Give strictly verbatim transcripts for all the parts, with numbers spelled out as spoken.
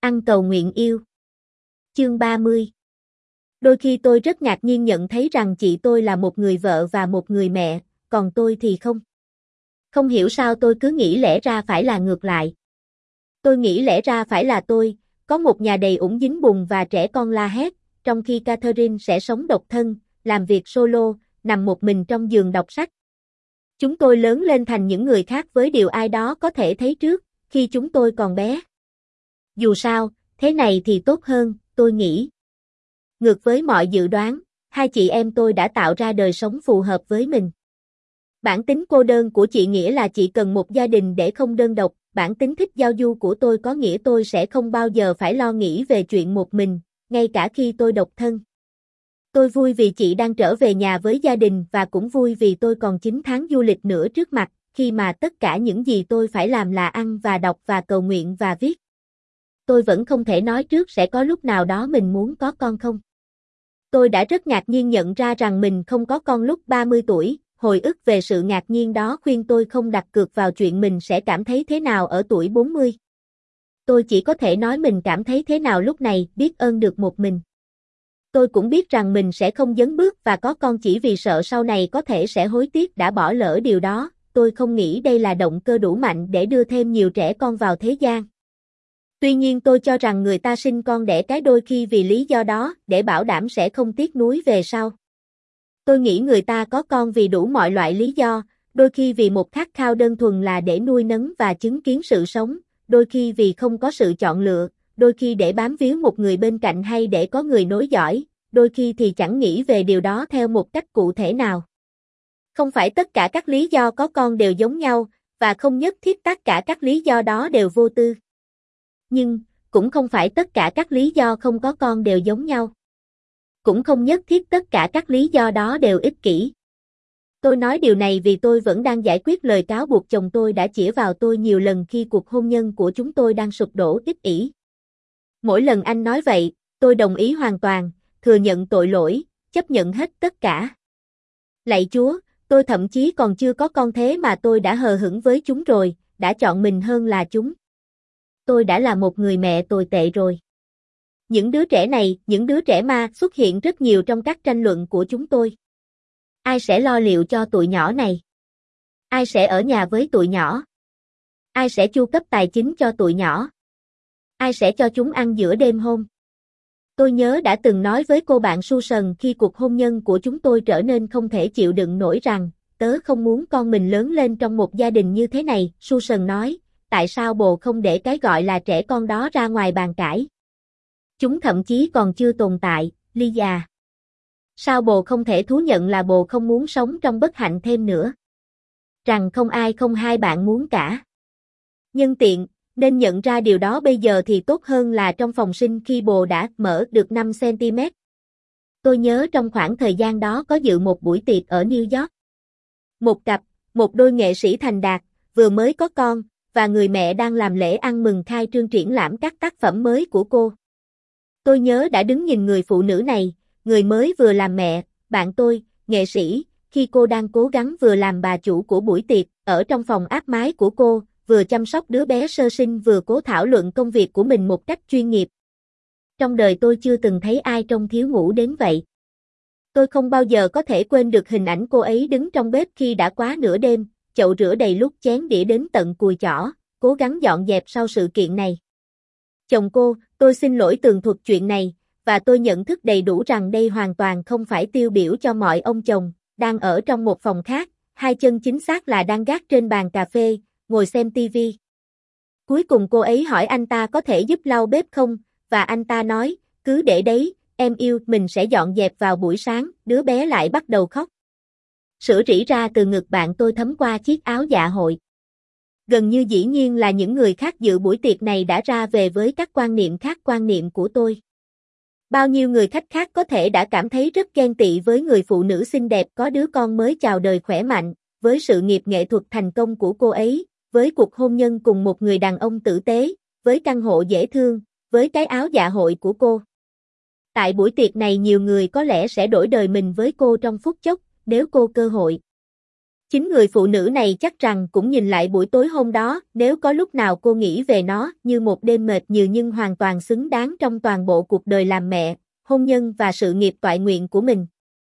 Ăn cầu nguyện yêu. Chương ba mươi. Đôi khi tôi rất ngạc nhiên nhận thấy rằng chị tôi là một người vợ và một người mẹ, còn tôi thì không. Không hiểu sao tôi cứ nghĩ lẽ ra phải là ngược lại. Tôi nghĩ lẽ ra phải là tôi, có một nhà đầy ủng dính bùn và trẻ con la hét, trong khi Catherine sẽ sống độc thân, làm việc solo, nằm một mình trong giường đọc sách. Chúng tôi lớn lên thành những người khác với điều ai đó có thể thấy trước, khi chúng tôi còn bé. Dù sao, thế này thì tốt hơn, tôi nghĩ. Ngược với mọi dự đoán, hai chị em tôi đã tạo ra đời sống phù hợp với mình. Bản tính cô đơn của chị nghĩa là chị cần một gia đình để không đơn độc, bản tính thích giao du của tôi có nghĩa tôi sẽ không bao giờ phải lo nghĩ về chuyện một mình, ngay cả khi tôi độc thân. Tôi vui vì chị đang trở về nhà với gia đình và cũng vui vì tôi còn chín tháng du lịch nữa trước mặt, khi mà tất cả những gì tôi phải làm là ăn và đọc và cầu nguyện và viết. Tôi vẫn không thể nói trước sẽ có lúc nào đó mình muốn có con không. Tôi đã rất ngạc nhiên nhận ra rằng mình không có con lúc ba mươi tuổi, hồi ức về sự ngạc nhiên đó khuyên tôi không đặt cược vào chuyện mình sẽ cảm thấy thế nào ở tuổi bốn mươi. Tôi chỉ có thể nói mình cảm thấy thế nào lúc này, biết ơn được một mình. Tôi cũng biết rằng mình sẽ không dấn bước và có con chỉ vì sợ sau này có thể sẽ hối tiếc đã bỏ lỡ điều đó, tôi không nghĩ đây là động cơ đủ mạnh để đưa thêm nhiều trẻ con vào thế gian. Tuy nhiên tôi cho rằng người ta sinh con đẻ cái đôi khi vì lý do đó, để bảo đảm sẽ không tiếc nuối về sau. Tôi nghĩ người ta có con vì đủ mọi loại lý do, đôi khi vì một khát khao đơn thuần là để nuôi nấng và chứng kiến sự sống, đôi khi vì không có sự chọn lựa, đôi khi để bám víu một người bên cạnh hay để có người nối dõi, đôi khi thì chẳng nghĩ về điều đó theo một cách cụ thể nào. Không phải tất cả các lý do có con đều giống nhau, và không nhất thiết tất cả các lý do đó đều vô tư. Nhưng, cũng không phải tất cả các lý do không có con đều giống nhau. Cũng không nhất thiết tất cả các lý do đó đều ích kỷ. Tôi nói điều này vì tôi vẫn đang giải quyết lời cáo buộc chồng tôi đã chĩa vào tôi nhiều lần khi cuộc hôn nhân của chúng tôi đang sụp đổ ích ỷ. Mỗi lần anh nói vậy, tôi đồng ý hoàn toàn, thừa nhận tội lỗi, chấp nhận hết tất cả. Lạy Chúa, tôi thậm chí còn chưa có con thế mà tôi đã hờ hững với chúng rồi, đã chọn mình hơn là chúng. Tôi đã là một người mẹ tồi tệ rồi. Những đứa trẻ này, những đứa trẻ ma xuất hiện rất nhiều trong các tranh luận của chúng tôi. Ai sẽ lo liệu cho tụi nhỏ này? Ai sẽ ở nhà với tụi nhỏ? Ai sẽ chu cấp tài chính cho tụi nhỏ? Ai sẽ cho chúng ăn giữa đêm hôm? Tôi nhớ đã từng nói với cô bạn Susan khi cuộc hôn nhân của chúng tôi trở nên không thể chịu đựng nổi rằng, tớ không muốn con mình lớn lên trong một gia đình như thế này. Susan nói, tại sao bồ không để cái gọi là trẻ con đó ra ngoài bàn cãi? Chúng thậm chí còn chưa tồn tại, Lisa. Sao bồ không thể thú nhận là bồ không muốn sống trong bất hạnh thêm nữa? Rằng không ai không hai bạn muốn cả. Nhân tiện, nên nhận ra điều đó bây giờ thì tốt hơn là trong phòng sinh khi bồ đã mở được năm xăng-ti-mét. Tôi nhớ trong khoảng thời gian đó có dự một buổi tiệc ở New York. Một cặp, một đôi nghệ sĩ thành đạt, vừa mới có con, và người mẹ đang làm lễ ăn mừng khai trương triển lãm các tác phẩm mới của cô. Tôi nhớ đã đứng nhìn người phụ nữ này, người mới vừa làm mẹ, bạn tôi, nghệ sĩ, khi cô đang cố gắng vừa làm bà chủ của buổi tiệc, ở trong phòng áp mái của cô, vừa chăm sóc đứa bé sơ sinh vừa cố thảo luận công việc của mình một cách chuyên nghiệp. Trong đời tôi chưa từng thấy ai trông thiếu ngủ đến vậy. Tôi không bao giờ có thể quên được hình ảnh cô ấy đứng trong bếp khi đã quá nửa đêm, chậu rửa đầy lúc chén đĩa đến tận cùi chỏ, cố gắng dọn dẹp sau sự kiện này. Chồng cô, tôi xin lỗi tường thuật chuyện này, và tôi nhận thức đầy đủ rằng đây hoàn toàn không phải tiêu biểu cho mọi ông chồng, đang ở trong một phòng khác, hai chân chính xác là đang gác trên bàn cà phê, ngồi xem tivi. Cuối cùng cô ấy hỏi anh ta có thể giúp lau bếp không, và anh ta nói, cứ để đấy, em yêu, mình sẽ dọn dẹp vào buổi sáng, đứa bé lại bắt đầu khóc. Sữa rỉ ra từ ngực bạn tôi thấm qua chiếc áo dạ hội. Gần như dĩ nhiên là những người khác dự buổi tiệc này đã ra về với các quan niệm khác quan niệm của tôi. Bao nhiêu người khách khác có thể đã cảm thấy rất ghen tị với người phụ nữ xinh đẹp có đứa con mới chào đời khỏe mạnh, với sự nghiệp nghệ thuật thành công của cô ấy, với cuộc hôn nhân cùng một người đàn ông tử tế, với căn hộ dễ thương, với cái áo dạ hội của cô. Tại buổi tiệc này nhiều người có lẽ sẽ đổi đời mình với cô trong phút chốc, nếu cô cơ hội. Chính người phụ nữ này chắc rằng cũng nhìn lại buổi tối hôm đó, nếu có lúc nào cô nghĩ về nó như một đêm mệt nhừ nhưng hoàn toàn xứng đáng trong toàn bộ cuộc đời làm mẹ, hôn nhân và sự nghiệp toại nguyện của mình.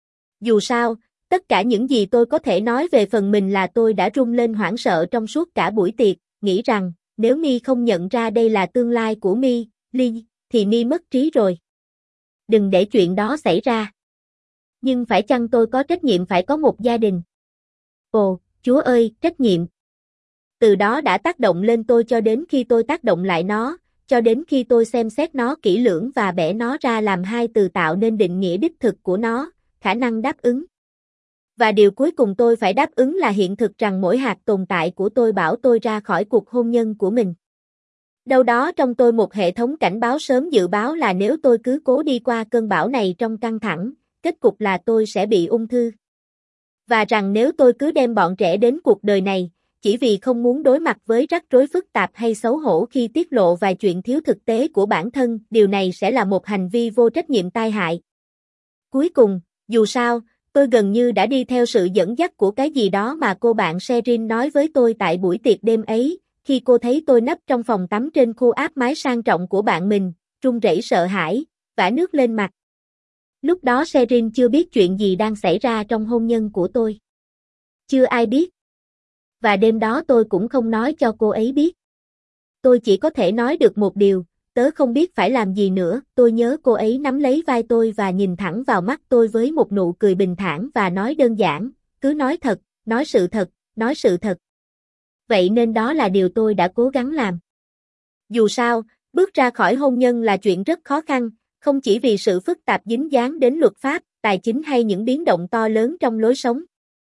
Dù sao, tất cả những gì tôi có thể nói về phần mình là tôi đã run lên hoảng sợ trong suốt cả buổi tiệc, nghĩ rằng, nếu My không nhận ra đây là tương lai của My, Ly, thì My mất trí rồi. Đừng để chuyện đó xảy ra. Nhưng phải chăng tôi có trách nhiệm phải có một gia đình? Ồ, Chúa ơi, trách nhiệm. Từ đó đã tác động lên tôi cho đến khi tôi tác động lại nó, cho đến khi tôi xem xét nó kỹ lưỡng và bẻ nó ra làm hai từ tạo nên định nghĩa đích thực của nó, khả năng đáp ứng. Và điều cuối cùng tôi phải đáp ứng là hiện thực rằng mỗi hạt tồn tại của tôi bảo tôi ra khỏi cuộc hôn nhân của mình. Đâu đó trong tôi một hệ thống cảnh báo sớm dự báo là nếu tôi cứ cố đi qua cơn bão này trong căng thẳng, kết cục là tôi sẽ bị ung thư. Và rằng nếu tôi cứ đem bọn trẻ đến cuộc đời này, chỉ vì không muốn đối mặt với rắc rối phức tạp hay xấu hổ khi tiết lộ vài chuyện thiếu thực tế của bản thân, điều này sẽ là một hành vi vô trách nhiệm tai hại. Cuối cùng, dù sao, tôi gần như đã đi theo sự dẫn dắt của cái gì đó mà cô bạn Sherin nói với tôi tại buổi tiệc đêm ấy, khi cô thấy tôi nấp trong phòng tắm trên khu áp mái sang trọng của bạn mình, run rẩy sợ hãi, vã nước lên mặt. Lúc đó Sherin chưa biết chuyện gì đang xảy ra trong hôn nhân của tôi. Chưa ai biết. Và đêm đó tôi cũng không nói cho cô ấy biết. Tôi chỉ có thể nói được một điều, tớ không biết phải làm gì nữa. Tôi nhớ cô ấy nắm lấy vai tôi và nhìn thẳng vào mắt tôi với một nụ cười bình thản và nói đơn giản, cứ nói thật, nói sự thật, nói sự thật. Vậy nên đó là điều tôi đã cố gắng làm. Dù sao, bước ra khỏi hôn nhân là chuyện rất khó khăn, không chỉ vì sự phức tạp dính dáng đến luật pháp, tài chính hay những biến động to lớn trong lối sống.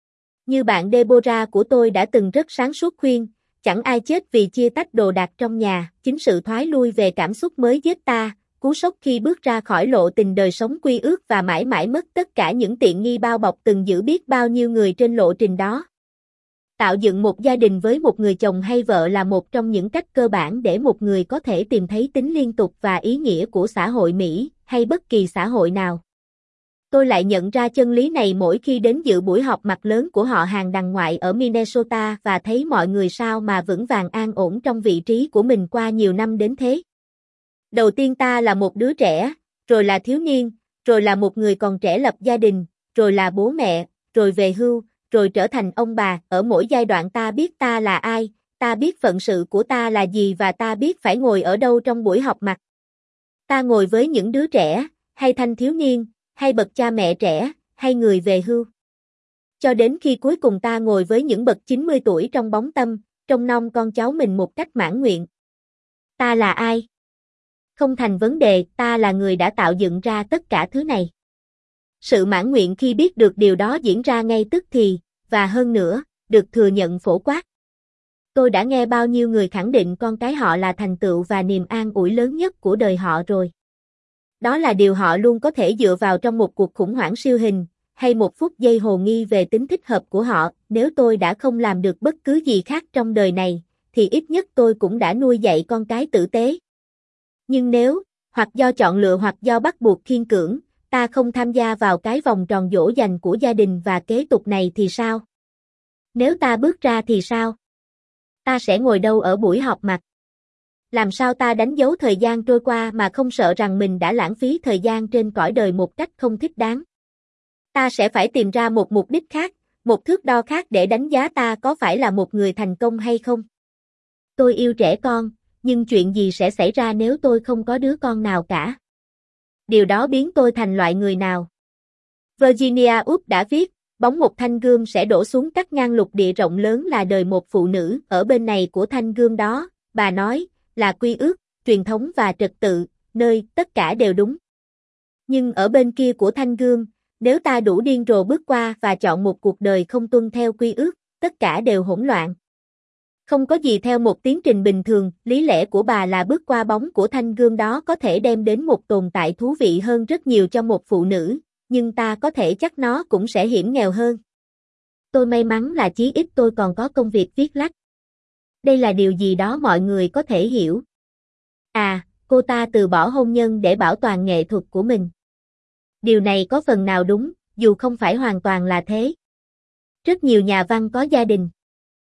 Như bạn Deborah của tôi đã từng rất sáng suốt khuyên, chẳng ai chết vì chia tách đồ đạc trong nhà, chính sự thoái lui về cảm xúc mới giết ta, cú sốc khi bước ra khỏi lộ trình đời sống quy ước và mãi mãi mất tất cả những tiện nghi bao bọc từng giữ biết bao nhiêu người trên lộ trình đó. Tạo dựng một gia đình với một người chồng hay vợ là một trong những cách cơ bản để một người có thể tìm thấy tính liên tục và ý nghĩa của xã hội Mỹ, hay bất kỳ xã hội nào. Tôi lại nhận ra chân lý này mỗi khi đến dự buổi họp mặt lớn của họ hàng đằng ngoại ở Minnesota và thấy mọi người sao mà vững vàng an ổn trong vị trí của mình qua nhiều năm đến thế. Đầu tiên ta là một đứa trẻ, rồi là thiếu niên, rồi là một người còn trẻ lập gia đình, rồi là bố mẹ, rồi về hưu, rồi trở thành ông bà. Ở mỗi giai đoạn ta biết ta là ai, ta biết phận sự của ta là gì và ta biết phải ngồi ở đâu trong buổi họp mặt. Ta ngồi với những đứa trẻ, hay thanh thiếu niên, hay bậc cha mẹ trẻ, hay người về hưu. Cho đến khi cuối cùng ta ngồi với những bậc chín mươi tuổi trong bóng tâm, trông nom con cháu mình một cách mãn nguyện. Ta là ai? Không thành vấn đề, ta là người đã tạo dựng ra tất cả thứ này. Sự mãn nguyện khi biết được điều đó diễn ra ngay tức thì, và hơn nữa, được thừa nhận phổ quát. Tôi đã nghe bao nhiêu người khẳng định con cái họ là thành tựu và niềm an ủi lớn nhất của đời họ rồi. Đó là điều họ luôn có thể dựa vào trong một cuộc khủng hoảng siêu hình, hay một phút giây hồ nghi về tính thích hợp của họ. Nếu tôi đã không làm được bất cứ gì khác trong đời này, thì ít nhất tôi cũng đã nuôi dạy con cái tử tế. Nhưng nếu, hoặc do chọn lựa hoặc do bắt buộc khiên cưỡng, ta không tham gia vào cái vòng tròn dỗ dành của gia đình và kế tục này thì sao? Nếu ta bước ra thì sao? Ta sẽ ngồi đâu ở buổi họp mặt? Làm sao ta đánh dấu thời gian trôi qua mà không sợ rằng mình đã lãng phí thời gian trên cõi đời một cách không thích đáng? Ta sẽ phải tìm ra một mục đích khác, một thước đo khác để đánh giá ta có phải là một người thành công hay không. Tôi yêu trẻ con, nhưng chuyện gì sẽ xảy ra nếu tôi không có đứa con nào cả? Điều đó biến tôi thành loại người nào? Virginia Woolf đã viết, bóng một thanh gươm sẽ đổ xuống cắt ngang lục địa rộng lớn là đời một phụ nữ. Ở bên này của thanh gươm đó, bà nói, là quy ước, truyền thống và trật tự, nơi tất cả đều đúng. Nhưng ở bên kia của thanh gươm, nếu ta đủ điên rồ bước qua và chọn một cuộc đời không tuân theo quy ước, tất cả đều hỗn loạn. Không có gì theo một tiến trình bình thường, lý lẽ của bà là bước qua bóng của thanh gươm đó có thể đem đến một tồn tại thú vị hơn rất nhiều cho một phụ nữ, nhưng ta có thể chắc nó cũng sẽ hiểm nghèo hơn. Tôi may mắn là chí ít tôi còn có công việc viết lách. Đây là điều gì đó mọi người có thể hiểu. À, cô ta từ bỏ hôn nhân để bảo toàn nghệ thuật của mình. Điều này có phần nào đúng, dù không phải hoàn toàn là thế. Rất nhiều nhà văn có gia đình.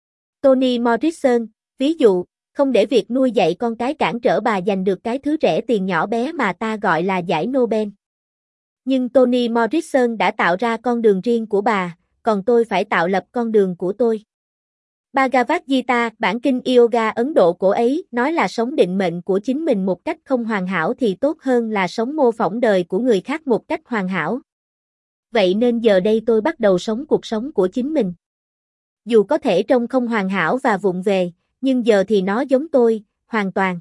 Toni Morrison, ví dụ, không để việc nuôi dạy con cái cản trở bà giành được cái thứ rẻ tiền nhỏ bé mà ta gọi là giải Nobel. Nhưng Toni Morrison đã tạo ra con đường riêng của bà, còn tôi phải tạo lập con đường của tôi. Bhagavad Gita, bản kinh yoga Ấn Độ cổ ấy, nói là sống định mệnh của chính mình một cách không hoàn hảo thì tốt hơn là sống mô phỏng đời của người khác một cách hoàn hảo. Vậy nên giờ đây tôi bắt đầu sống cuộc sống của chính mình. Dù có thể trông không hoàn hảo và vụng về, nhưng giờ thì nó giống tôi, hoàn toàn.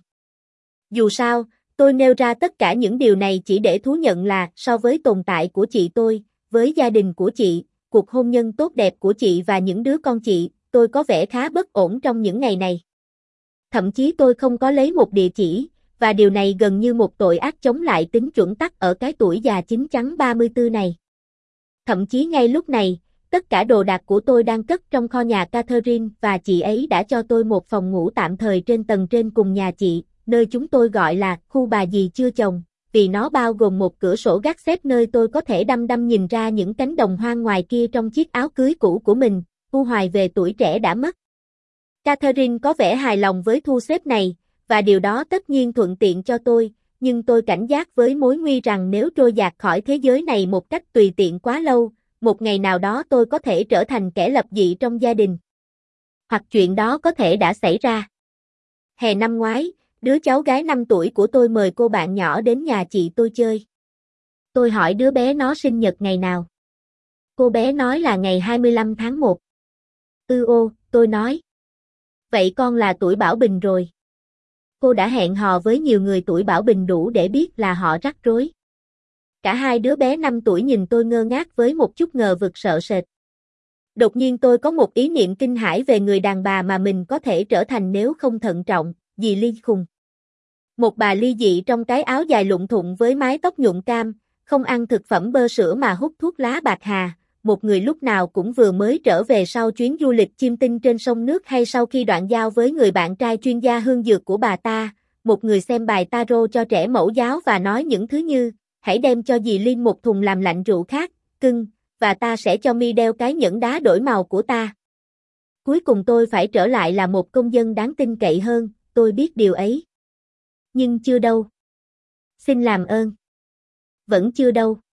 Dù sao, tôi nêu ra tất cả những điều này chỉ để thú nhận là so với tồn tại của chị tôi, với gia đình của chị, cuộc hôn nhân tốt đẹp của chị và những đứa con chị, tôi có vẻ khá bất ổn trong những ngày này. Thậm chí tôi không có lấy một địa chỉ, và điều này gần như một tội ác chống lại tính chuẩn tắc ở cái tuổi già chín chắn ba mươi tư này. Thậm chí ngay lúc này, tất cả đồ đạc của tôi đang cất trong kho nhà Catherine và chị ấy đã cho tôi một phòng ngủ tạm thời trên tầng trên cùng nhà chị, nơi chúng tôi gọi là khu bà dì chưa chồng, vì nó bao gồm một cửa sổ gác xếp nơi tôi có thể đăm đăm nhìn ra những cánh đồng hoang ngoài kia trong chiếc áo cưới cũ của mình, u hoài về tuổi trẻ đã mất. Catherine có vẻ hài lòng với thu xếp này, và điều đó tất nhiên thuận tiện cho tôi, nhưng tôi cảnh giác với mối nguy rằng nếu trôi dạt khỏi thế giới này một cách tùy tiện quá lâu, một ngày nào đó tôi có thể trở thành kẻ lập dị trong gia đình. Hoặc chuyện đó có thể đã xảy ra. Hè năm ngoái, đứa cháu gái năm tuổi của tôi mời cô bạn nhỏ đến nhà chị tôi chơi. Tôi hỏi đứa bé nó sinh nhật ngày nào. Cô bé nói là ngày hai mươi lăm tháng một. Ừ ô, tôi nói. Vậy con là tuổi Bảo Bình rồi. Cô đã hẹn hò với nhiều người tuổi Bảo Bình đủ để biết là họ rắc rối. Cả hai đứa bé năm tuổi nhìn tôi ngơ ngác với một chút ngờ vực sợ sệt. Đột nhiên tôi có một ý niệm kinh hãi về người đàn bà mà mình có thể trở thành nếu không thận trọng, dì Ly khùng. Một bà ly dị trong cái áo dài lụng thụng với mái tóc nhuộm cam, không ăn thực phẩm bơ sữa mà hút thuốc lá bạc hà, một người lúc nào cũng vừa mới trở về sau chuyến du lịch chiêm tinh trên sông nước hay sau khi đoạn giao với người bạn trai chuyên gia hương dược của bà ta, một người xem bài tarot cho trẻ mẫu giáo và nói những thứ như, hãy đem cho dì Liên một thùng làm lạnh rượu khác, cưng, và ta sẽ cho mi đeo cái nhẫn đá đổi màu của ta. Cuối cùng tôi phải trở lại là một công dân đáng tin cậy hơn, tôi biết điều ấy. Nhưng chưa đâu. Xin làm ơn. Vẫn chưa đâu.